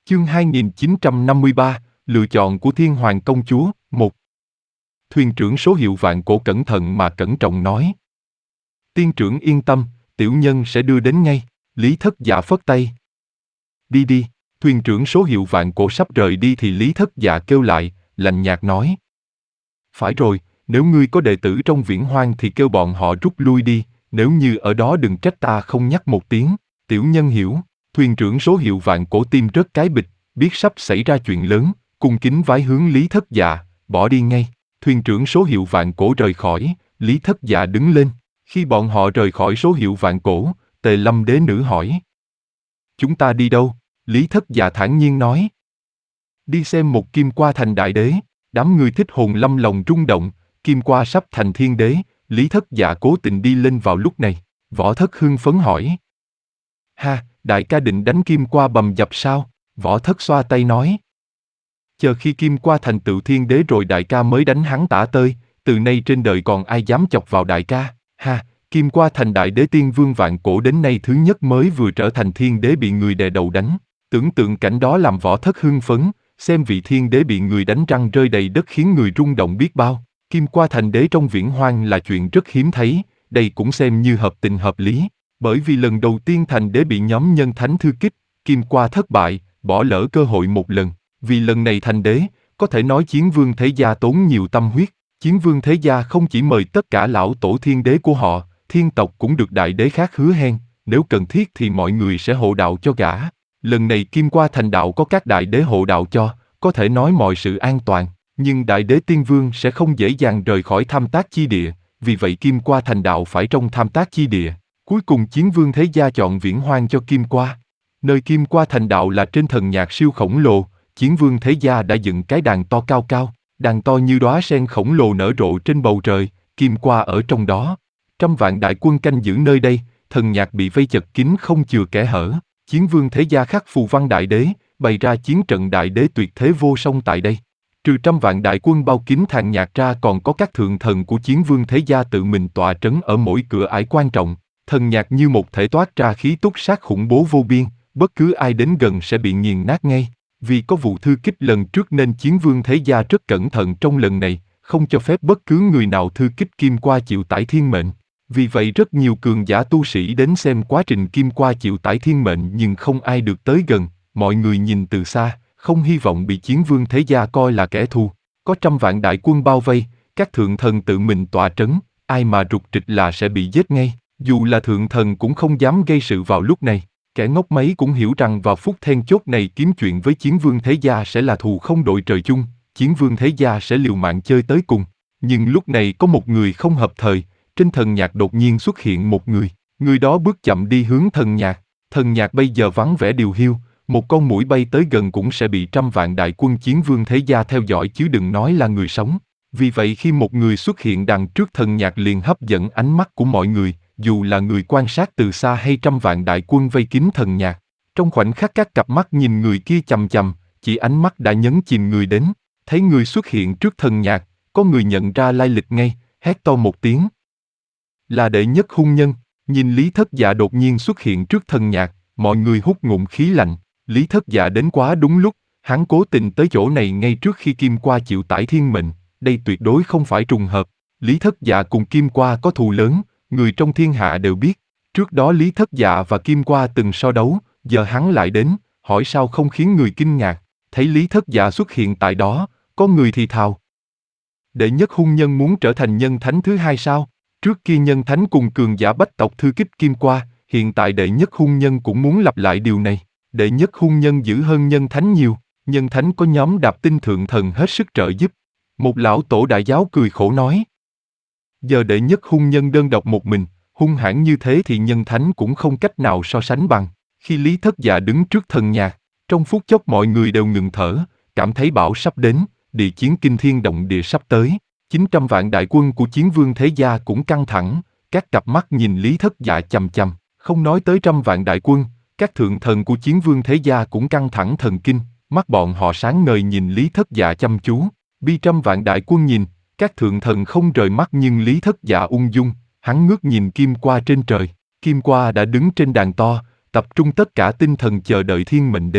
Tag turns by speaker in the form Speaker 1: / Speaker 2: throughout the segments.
Speaker 1: Chương 2953, lựa chọn của Thiên Hoàng Công Chúa, 1. Thuyền trưởng số hiệu Vạn Cổ cẩn thận mà cẩn trọng nói. Tiên trưởng yên tâm, tiểu nhân sẽ đưa đến ngay. Lý Thất Dạ phất tay. Đi đi. Thuyền trưởng số hiệu Vạn Cổ sắp rời đi thì Lý Thất Dạ kêu lại, lạnh nhạt nói. Phải rồi, nếu ngươi có đệ tử trong Viễn Hoang thì kêu bọn họ rút lui đi, nếu như ở đó đừng trách ta không nhắc một tiếng. Tiểu nhân hiểu. Thuyền trưởng số hiệu Vạn Cổ tim rớt cái bịch, biết sắp xảy ra chuyện lớn, cung kính vái hướng Lý Thất Dạ, bỏ đi ngay. Thuyền trưởng số hiệu Vạn Cổ rời khỏi, Lý Thất Dạ đứng lên. Khi bọn họ rời khỏi số hiệu Vạn Cổ, Tề Lâm đế nữ hỏi. Chúng ta đi đâu? Lý Thất Dạ thản nhiên nói. Đi xem một Kim Qua thành đại đế. Đám người thích hồn lâm lòng rung động, Kim Qua sắp thành thiên đế. Lý Thất Dạ cố tình đi lên vào lúc này. Võ Thất hưng phấn hỏi. Ha, đại ca định đánh Kim Qua bầm dập sao? Võ Thất xoa tay nói. Chờ khi Kim Qua thành tựu thiên đế rồi đại ca mới đánh hắn tả tơi, từ nay trên đời còn ai dám chọc vào đại ca. Ha, Kim Qua thành đại đế tiên vương Vạn Cổ đến nay thứ nhất mới vừa trở thành thiên đế bị người đè đầu đánh. Tưởng tượng cảnh đó làm Võ Thất hưng phấn, xem vị thiên đế bị người đánh răng rơi đầy đất khiến người rung động biết bao. Kim Qua thành đế trong Viễn Hoang là chuyện rất hiếm thấy, đây cũng xem như hợp tình hợp lý. Bởi vì lần đầu tiên thành đế bị nhóm nhân thánh thư kích, Kim Qua thất bại, bỏ lỡ cơ hội một lần. Vì lần này thành đế, có thể nói Chiến Vương Thế Gia tốn nhiều tâm huyết. Chiến Vương Thế Gia không chỉ mời tất cả lão tổ thiên đế của họ, thiên tộc cũng được đại đế khác hứa hẹn, nếu cần thiết thì mọi người sẽ hộ đạo cho gã. Lần này Kim Qua thành đạo có các đại đế hộ đạo cho, có thể nói mọi sự an toàn, nhưng đại đế tiên vương sẽ không dễ dàng rời khỏi Tham Tác chi địa, vì vậy Kim Qua thành đạo phải trong Tham Tác chi địa. Cuối cùng Chiến Vương Thế Gia chọn Viễn Hoang cho Kim Qua. Nơi Kim Qua thành đạo là trên thần nhạc siêu khổng lồ, Chiến Vương Thế Gia đã dựng cái đàn to cao cao, đàn to như đóa sen khổng lồ nở rộ trên bầu trời, Kim Qua ở trong đó. 100 vạn đại quân canh giữ nơi đây, thần nhạc bị vây chật kín không chừa kẽ hở. Chiến Vương Thế Gia khắc phù văn đại đế, bày ra chiến trận đại đế tuyệt thế vô song tại đây. Trừ 100 vạn đại quân bao kín thần nhạc ra còn có các thượng thần của Chiến Vương Thế Gia tự mình tọa trấn ở mỗi cửa ải quan trọng. Thần nhạc như một thể toát ra khí túc sát khủng bố vô biên, bất cứ ai đến gần sẽ bị nghiền nát ngay. Vì có vụ thư kích lần trước nên Chiến Vương Thế Gia rất cẩn thận trong lần này, không cho phép bất cứ người nào thư kích Kim Qua chịu tải thiên mệnh. Vì vậy rất nhiều cường giả tu sĩ đến xem quá trình Kim Qua chịu tải thiên mệnh nhưng không ai được tới gần, mọi người nhìn từ xa, không hy vọng bị Chiến Vương Thế Gia coi là kẻ thù. Có 100 vạn đại quân bao vây, các thượng thần tự mình tọa trấn, ai mà rục rịch là sẽ bị giết ngay. Dù là thượng thần cũng không dám gây sự vào lúc này, kẻ ngốc mấy cũng hiểu rằng vào phút then chốt này kiếm chuyện với Chiến Vương Thế Gia sẽ là thù không đội trời chung, Chiến Vương Thế Gia sẽ liều mạng chơi tới cùng. Nhưng lúc này có một người không hợp thời, trên thần nhạc đột nhiên xuất hiện một người đó bước chậm đi hướng thần nhạc bây giờ vắng vẻ điều hiu, một con muỗi bay tới gần cũng sẽ bị 100 vạn đại quân Chiến Vương Thế Gia theo dõi chứ đừng nói là người sống. Vì vậy khi một người xuất hiện đằng trước thần nhạc liền hấp dẫn ánh mắt của mọi người, dù là người quan sát từ xa hay 100 vạn đại quân vây kín thần nhạc. Trong khoảnh khắc các cặp mắt nhìn người kia chằm chằm, chỉ ánh mắt đã nhấn chìm người đến. Thấy người xuất hiện trước thần nhạc, có người nhận ra lai lịch ngay, hét to một tiếng. Là đệ nhất hung nhân. Nhìn Lý Thất Dạ đột nhiên xuất hiện trước thần nhạc, mọi người hút ngụm khí lạnh. Lý Thất Dạ đến quá đúng lúc, hắn cố tình tới chỗ này ngay trước khi Kim Qua chịu tải thiên mệnh, đây tuyệt đối không phải trùng hợp. Lý Thất Dạ cùng Kim Qua có thù lớn, người trong thiên hạ đều biết. Trước đó Lý Thất Dạ và Kim Qua từng so đấu, giờ hắn lại đến, hỏi sao không khiến người kinh ngạc. Thấy Lý Thất Dạ xuất hiện tại đó, có người thì thào. Đệ nhất hung nhân muốn trở thành nhân thánh thứ hai sao? Trước kia nhân thánh cùng cường giả bách tộc thư kích Kim Qua, hiện tại đệ nhất hung nhân cũng muốn lặp lại điều này. Đệ nhất hung nhân dữ hơn nhân thánh nhiều, nhân thánh có nhóm Đạp Tinh thượng thần hết sức trợ giúp. Một lão tổ đại giáo cười khổ nói. Giờ đệ nhất hung nhân đơn độc một mình, hung hãn như thế thì nhân thánh cũng không cách nào so sánh bằng. Khi Lý Thất Dạ đứng trước thần nhạc, trong phút chốc mọi người đều ngừng thở, cảm thấy bão sắp đến, địa chiến kinh thiên động địa sắp tới. 900 vạn đại quân của Chiến Vương Thế Gia cũng căng thẳng, các cặp mắt nhìn Lý Thất Dạ chằm chằm, không nói tới 100 vạn đại quân, các thượng thần của Chiến Vương Thế Gia cũng căng thẳng thần kinh, mắt bọn họ sáng ngời nhìn Lý Thất Dạ chăm chú. Bi 100 vạn đại quân nhìn, các thượng thần không rời mắt nhưng Lý Thất Dạ ung dung, hắn ngước nhìn Kim Qua trên trời. Kim Qua đã đứng trên đàn to, tập trung tất cả tinh thần chờ đợi thiên mệnh đến.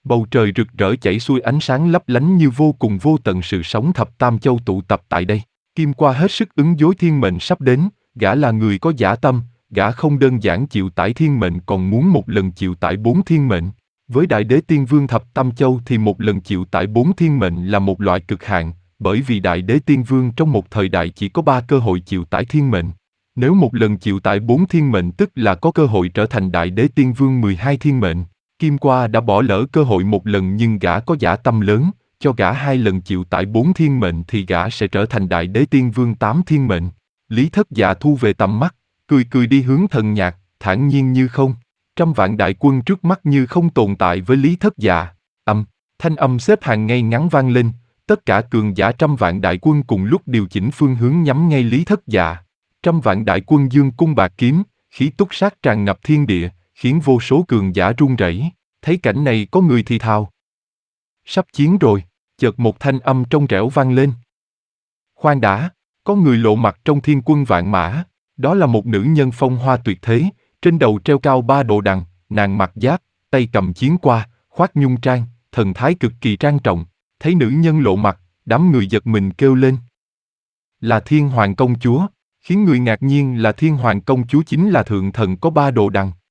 Speaker 1: Bầu trời rực rỡ chảy xuôi ánh sáng lấp lánh như vô cùng vô tận sự sống thập tam châu tụ tập tại đây. Kim Qua hết sức ứng dối thiên mệnh sắp đến, gã là người có dã tâm, gã không đơn giản chịu tải thiên mệnh còn muốn một lần chịu tải 4 thiên mệnh. Với Đại Đế Tiên Vương thập tam châu thì một lần chịu tải 4 thiên mệnh là một loại cực hạn, bởi vì Đại Đế Tiên Vương trong một thời đại chỉ có 3 cơ hội chịu tải thiên mệnh. Nếu một lần chịu tải 4 thiên mệnh tức là có cơ hội trở thành Đại Đế Tiên Vương 12 thiên mệnh. Kim Qua đã bỏ lỡ cơ hội một lần nhưng gã có dã tâm lớn, cho gã 2 lần chịu tải 4 thiên mệnh thì gã sẽ trở thành Đại Đế Tiên Vương 8 thiên mệnh. Lý Thất Dạ thu về tầm mắt, cười cười đi hướng Thần Nhạc, thản nhiên như không. Trăm vạn đại quân trước mắt như không tồn tại với Lý Thất Dạ. Thanh âm xếp hàng ngay ngắn vang lên, tất cả cường giả trăm vạn đại quân cùng lúc điều chỉnh phương hướng nhắm ngay Lý Thất Dạ. Trăm vạn đại quân dương cung bạc kiếm, khí túc sát tràn ngập thiên địa, khiến vô số cường giả run rẩy. Thấy cảnh này có người thì thào: sắp chiến rồi. Chợt một thanh âm trong trẻo vang lên: khoan đã, có người lộ mặt trong thiên quân vạn mã. Đó là một nữ nhân phong hoa tuyệt thế, trên đầu treo cao 3 đồ đằng, nàng mặc giáp, tay cầm chiến qua, khoác nhung trang, thần thái cực kỳ trang trọng. Thấy nữ nhân lộ mặt, đám người giật mình kêu lên: là Thiên Hoàng công chúa. Khiến người ngạc nhiên là Thiên Hoàng công chúa chính là thượng thần có 3 đồ đằng.